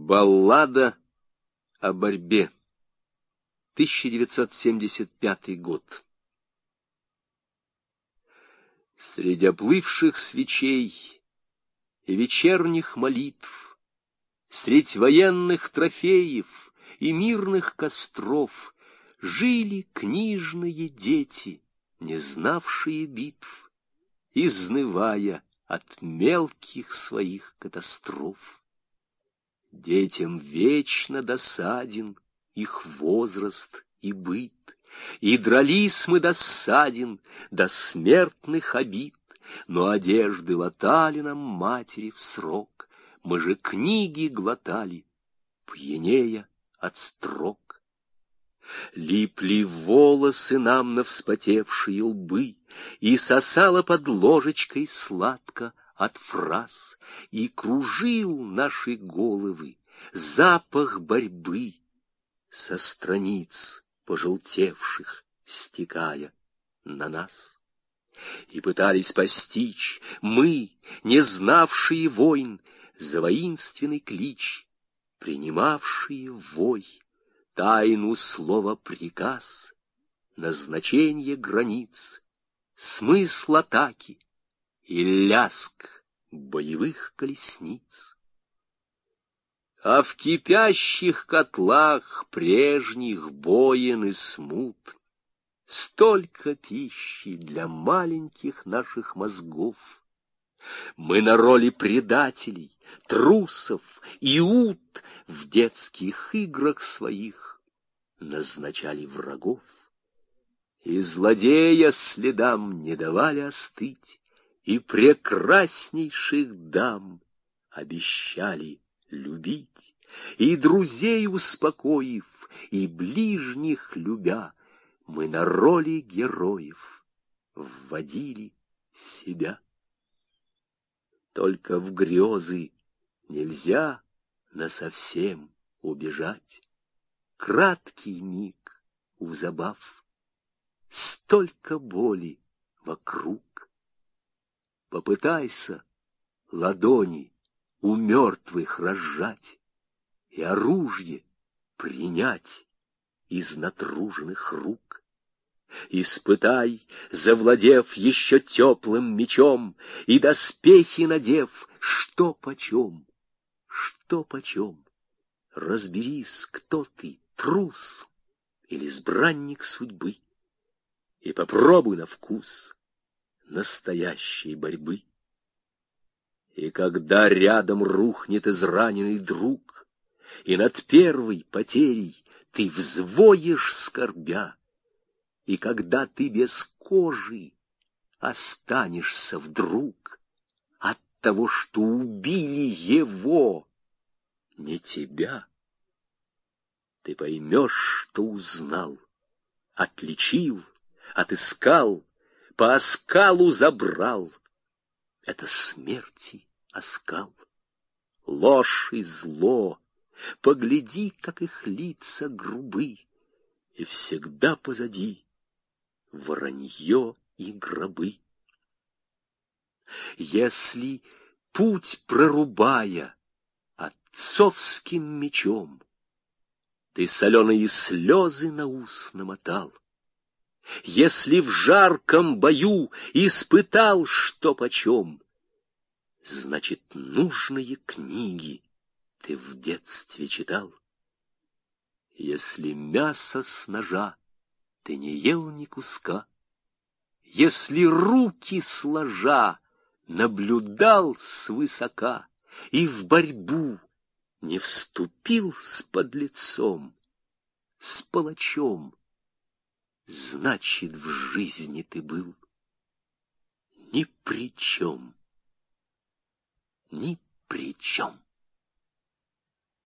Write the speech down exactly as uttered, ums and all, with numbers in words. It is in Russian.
Баллада о борьбе. тысяча девятьсот семьдесят пятый год. Среди оплывших свечей и вечерних молитв, средь военных трофеев и мирных костров жили книжные дети, не знавшие битв, изнывая от мелких своих катастроф. Детям вечно досаден их возраст и быт, и дрались мы досаден до смертных обид, но одежды латали нам матери в срок, мы же книги глотали, пьянея от строк. Липли волосы нам на вспотевшие лбы, и сосала под ложечкой сладко от фраз, и кружил наши головы запах борьбы со страниц пожелтевших, стекая на нас. И пытались постичь мы, не знавшие войн, за воинственный клич, принимавшие вой, тайну слова приказ, назначение границ, смысл атаки и ляск боевых колесниц. А в кипящих котлах прежних боен и смут столько пищи для маленьких наших мозгов. Мы на роли предателей, трусов и ут в детских играх своих назначали врагов. И злодея следам не давали остыть, и прекраснейших дам обещали любить, и друзей успокоив, и ближних любя, мы на роли героев вводили себя. Только в грезы нельзя насовсем убежать. Краткий миг у забав, столько боли вокруг. Попытайся ладони у мертвых разжать и оружие принять из натруженных рук. Испытай, завладев еще теплым мечом, и доспехи надев, что почем, что почем. Разберись, кто ты, трус или избранник судьбы, и попробуй на вкус настоящей борьбы. И когда рядом рухнет израненный друг, и над первой потерей ты взвоишь скорбя, и когда ты без кожи останешься вдруг от того, что убили его, не тебя, ты поймешь, что узнал, отличил, отыскал, по оскалу забрал. Это смерти оскал, ложь и зло. Погляди, как их лица грубы, и всегда позади воронье и гробы. Если, путь прорубая отцовским мечом, ты соленые слезы на ус намотал, если в жарком бою испытал что почем, значит, нужные книги ты в детстве читал. Если мясо с ножа ты не ел ни куска, если руки сложа наблюдал свысока и в борьбу не вступил с подлецом, с палачом, значит, в жизни ты был ни при чем, ни при чем.